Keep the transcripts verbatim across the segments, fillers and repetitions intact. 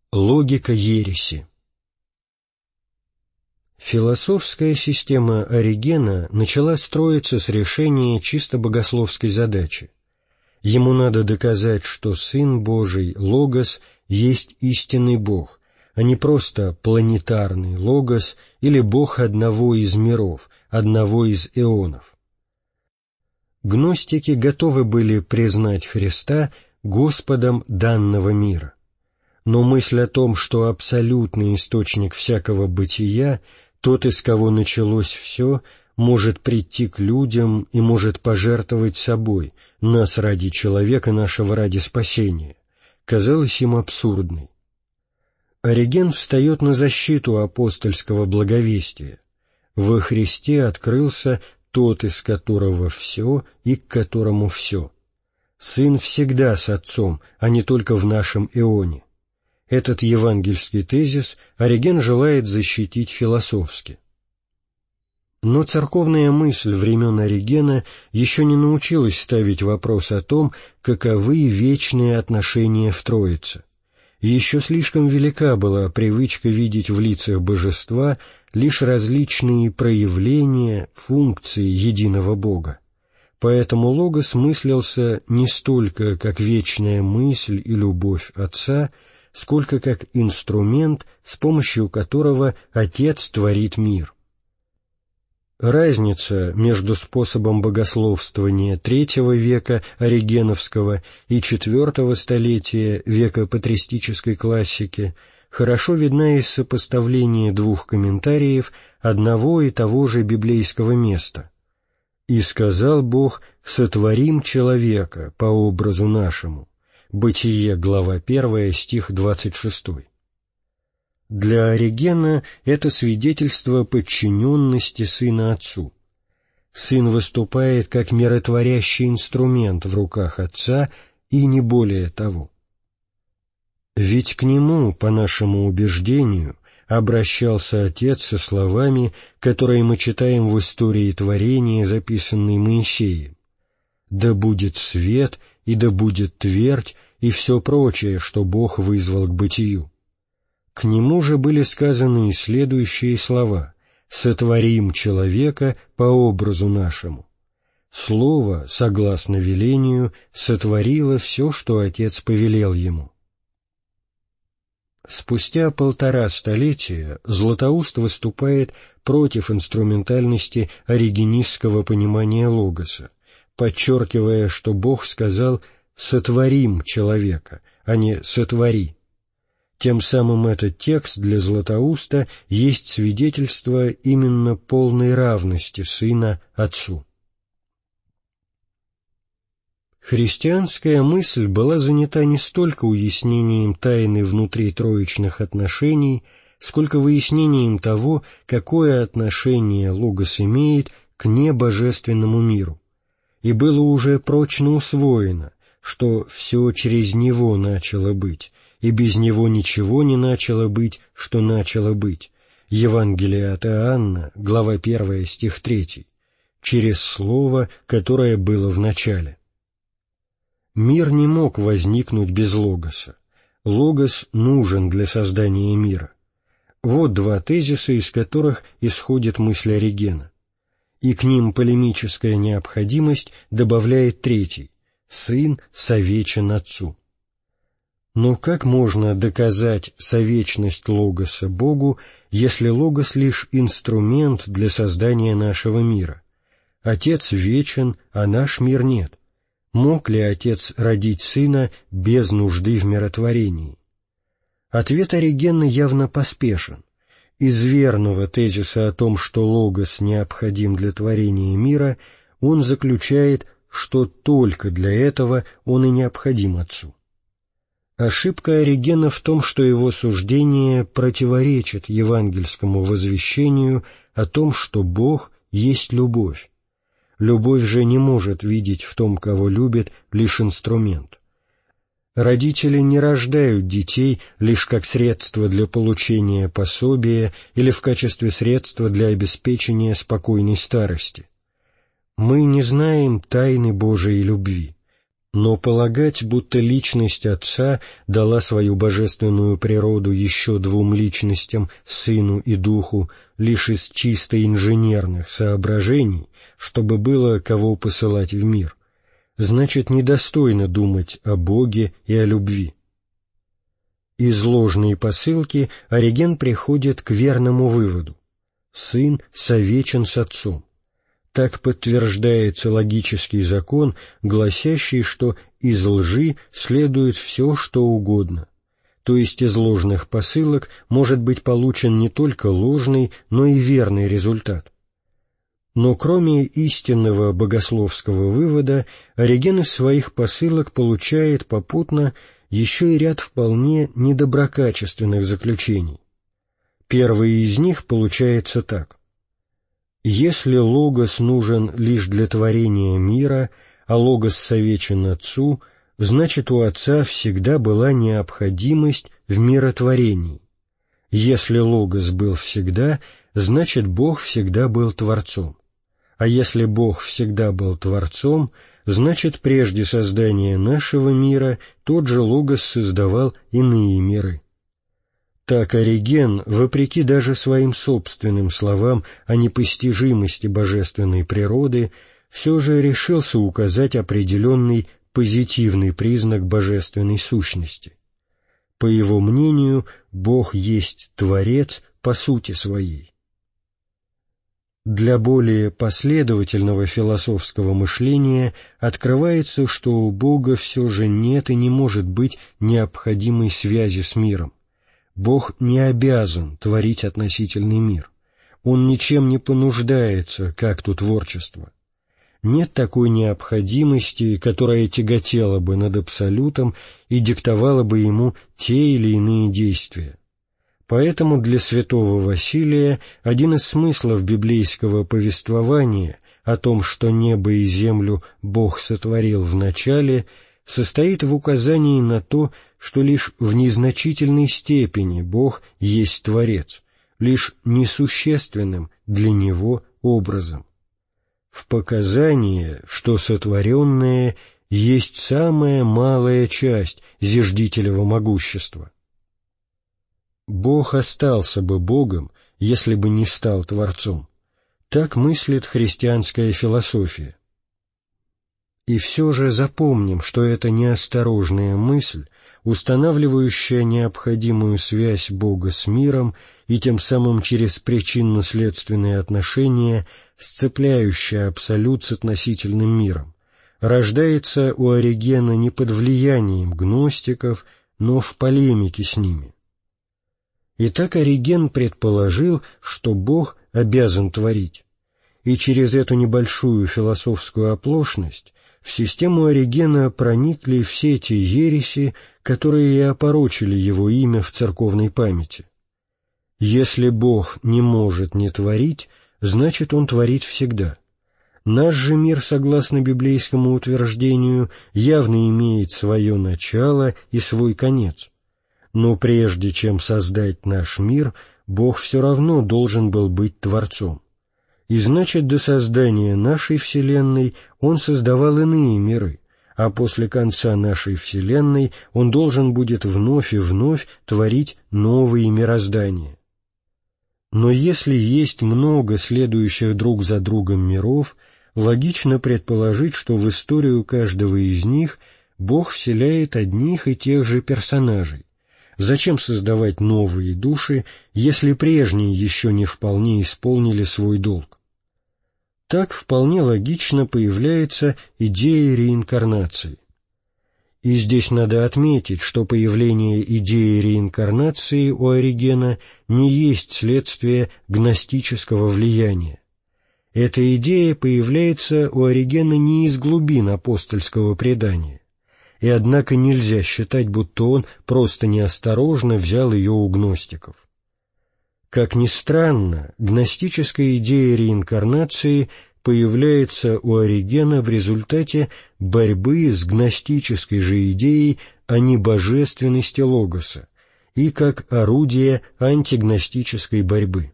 Логика ереси. Философская система Оригена начала строиться с решения чисто богословской задачи. Ему надо доказать, что Сын Божий, Логос, есть истинный Бог, а не просто планетарный Логос или Бог одного из миров, одного из эонов. Гностики готовы были признать Христа Господом данного мира. Но мысль о том, что абсолютный источник всякого бытия, тот, из кого началось все, может прийти к людям и может пожертвовать собой, нас ради человека, нашего ради спасения, казалась им абсурдной. Ориген встает на защиту апостольского благовестия. Во Христе открылся тот, из которого все и к которому все. Сын всегда с Отцом, а не только в нашем эоне. Этот евангельский тезис Ориген желает защитить философски. Но церковная мысль времен Оригена еще не научилась ставить вопрос о том, каковы вечные отношения в Троице. И еще слишком велика была привычка видеть в лицах божества лишь различные проявления, функции единого Бога. Поэтому Логос мыслился не столько как вечная мысль и любовь Отца, сколько как инструмент, с помощью которого Отец творит мир. Разница между способом богословствования третьего века оригеновского и четвертого столетия века патристической классики хорошо видна из сопоставления двух комментариев одного и того же библейского места. «И сказал Бог, сотворим человека по образу нашему». Бытие, глава первая, стих двадцать шестой. Для Оригена это свидетельство подчиненности Сына Отцу. Сын выступает как миротворящий инструмент в руках Отца и не более того. Ведь к Нему, по нашему убеждению, обращался Отец со словами, которые мы читаем в истории творения, записанной Моисеем: «Да будет свет, и да будет твердь, и все прочее, что Бог вызвал к бытию». К Нему же были сказаны и следующие слова: «Сотворим человека по образу нашему». Слово, согласно велению, сотворило все, что Отец повелел Ему. Спустя полтора столетия Златоуст выступает против инструментальности оригенистского понимания Логоса, подчеркивая, что Бог сказал «сотворим человека», а не «сотвори». Тем самым этот текст для Златоуста есть свидетельство именно полной равности Сына Отцу. Христианская мысль была занята не столько уяснением тайны внутри троичных отношений, сколько выяснением того, какое отношение Логос имеет к небожественному миру. И было уже прочно усвоено, что все через Него начало быть, и без Него ничего не начало быть, что начало быть. Евангелие от Иоанна, глава первая, стих третий. Через Слово, которое было в начале. Мир не мог возникнуть без Логоса. Логос нужен для создания мира. Вот два тезиса, из которых исходит мысль Оригена. И к ним полемическая необходимость добавляет третий: «Сын совечен Отцу». Но как можно доказать совечность Логоса Богу, если Логос лишь инструмент для создания нашего мира? Отец вечен, а наш мир нет. Мог ли Отец родить Сына без нужды в миротворении? Ответ Оригена явно поспешен. Из верного тезиса о том, что Логос необходим для творения мира, он заключает, что только для этого он и необходим Отцу. Ошибка Оригена в том, что его суждение противоречит евангельскому возвещению о том, что Бог есть любовь. Любовь же не может видеть в том, кого любит, лишь инструмент. Родители не рождают детей лишь как средство для получения пособия или в качестве средства для обеспечения спокойной старости. Мы не знаем тайны Божией любви, Но полагать, будто личность Отца дала свою божественную природу еще двум личностям, Сыну и Духу, лишь из чисто инженерных соображений, чтобы было кого посылать в мир, значит недостойно думать о Боге и о любви. Из ложной посылки Ориген приходит к верному выводу: Сын совечен с Отцом. Так подтверждается логический закон, гласящий, что из лжи следует все, что угодно, то есть из ложных посылок может быть получен не только ложный, но и верный результат. Но кроме истинного богословского вывода, Ориген из своих посылок получает попутно еще и ряд вполне недоброкачественных заключений. Первый из них получается так. Если логос нужен лишь для творения мира, а логос совечен Отцу, значит, у Отца всегда была необходимость в миротворении. Если логос был всегда, значит, Бог всегда был Творцом. А если Бог всегда был Творцом, значит, прежде создания нашего мира тот же логос создавал иные миры. Так Ориген, вопреки даже своим собственным словам о непостижимости божественной природы, все же решился указать определенный позитивный признак божественной сущности. По его мнению, Бог есть Творец по сути своей. Для более последовательного философского мышления открывается, что у Бога все же нет и не может быть необходимой связи с миром. Бог не обязан творить относительный мир. Он ничем не понуждается к акту творчества. Нет такой необходимости, которая тяготела бы над Абсолютом и диктовала бы ему те или иные действия. Поэтому для святого Василия один из смыслов библейского повествования о том, что небо и землю Бог сотворил в начале, состоит в указании на то, что лишь в незначительной степени Бог есть Творец, лишь несущественным для Него образом. В показании, что сотворенное есть самая малая часть зиждителева могущества. Бог остался бы Богом, если бы не стал Творцом. Так мыслит христианская философия. И все же запомним, что это неосторожная мысль, устанавливающая необходимую связь Бога с миром и тем самым через причинно-следственные отношения сцепляющая Абсолют с относительным миром, рождается у Оригена не под влиянием гностиков, но в полемике с ними. Итак, Ориген предположил, что Бог обязан творить, и через эту небольшую философскую оплошность в систему Оригена проникли все те ереси, которые и опорочили его имя в церковной памяти. Если Бог не может не творить, значит Он творит всегда. Наш же мир, согласно библейскому утверждению, явно имеет свое начало и свой конец. Но прежде чем создать наш мир, Бог все равно должен был быть Творцом. И значит, до создания нашей Вселенной Он создавал иные миры, а после конца нашей Вселенной Он должен будет вновь и вновь творить новые мироздания. Но если есть много следующих друг за другом миров, логично предположить, что в историю каждого из них Бог вселяет одних и тех же персонажей. Зачем создавать новые души, если прежние еще не вполне исполнили свой долг? Так вполне логично появляется идея реинкарнации. И здесь надо отметить, что появление идеи реинкарнации у Оригена не есть следствие гностического влияния. Эта идея появляется у Оригена не из глубин апостольского предания, и однако нельзя считать, будто он просто неосторожно взял ее у гностиков. Как ни странно, гностическая идея реинкарнации появляется у Оригена в результате борьбы с гностической же идеей о небожественности Логоса и как орудие антигностической борьбы.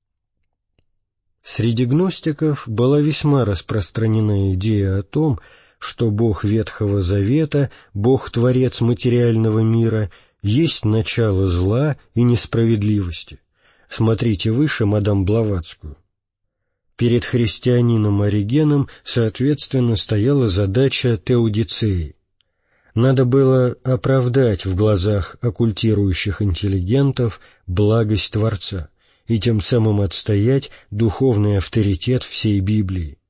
Среди гностиков была весьма распространена идея о том, что Бог Ветхого Завета, Бог-творец материального мира, есть начало зла и несправедливости. Смотрите выше мадам Блаватскую. Перед христианином Оригеном, соответственно, стояла задача теодицеи. Надо было оправдать в глазах оккультирующих интеллигентов благость Творца и тем самым отстоять духовный авторитет всей Библии.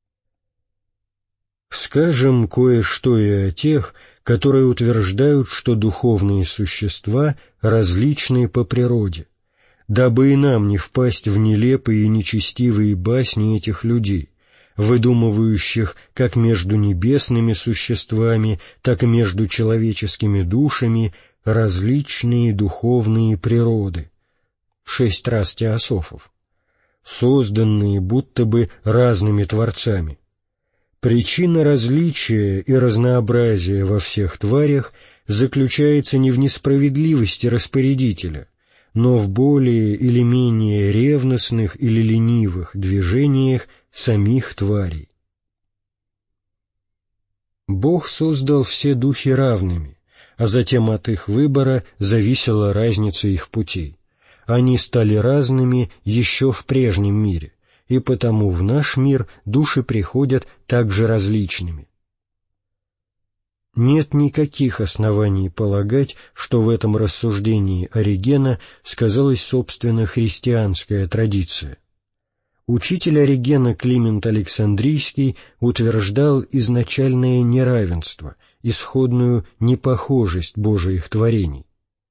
Скажем кое-что и о тех, которые утверждают, что духовные существа различны по природе, дабы и нам не впасть в нелепые и нечестивые басни этих людей, выдумывающих как между небесными существами, так и между человеческими душами различные духовные природы. Шесть раз теософов, созданные будто бы разными творцами. Причина различия и разнообразия во всех тварях заключается не в несправедливости распорядителя, но в более или менее ревностных или ленивых движениях самих тварей. Бог создал все духи равными, а затем от их выбора зависела разница их путей. Они стали разными еще в прежнем мире, и потому в наш мир души приходят также различными. Нет никаких оснований полагать, что в этом рассуждении Оригена сказалась собственно христианская традиция. Учитель Оригена Климент Александрийский утверждал изначальное неравенство, исходную непохожесть Божиих творений.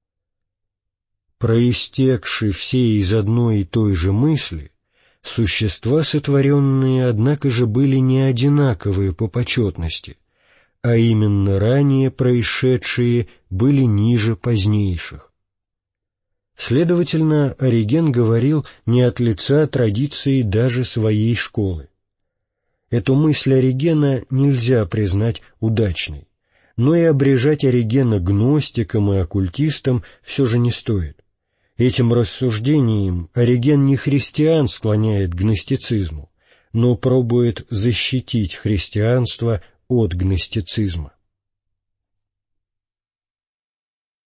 Проистекши все из одной и той же мысли, существа сотворенные, однако же, были не одинаковые по почетности, а именно ранее происшедшие были ниже позднейших. Следовательно, Ориген говорил не от лица традиции даже своей школы. Эту мысль Оригена нельзя признать удачной, но и обрежать Оригена гностикам и оккультистам все же не стоит. Этим рассуждением Ориген не христиан склоняет к гностицизму, но пробует защитить христианство от гностицизма.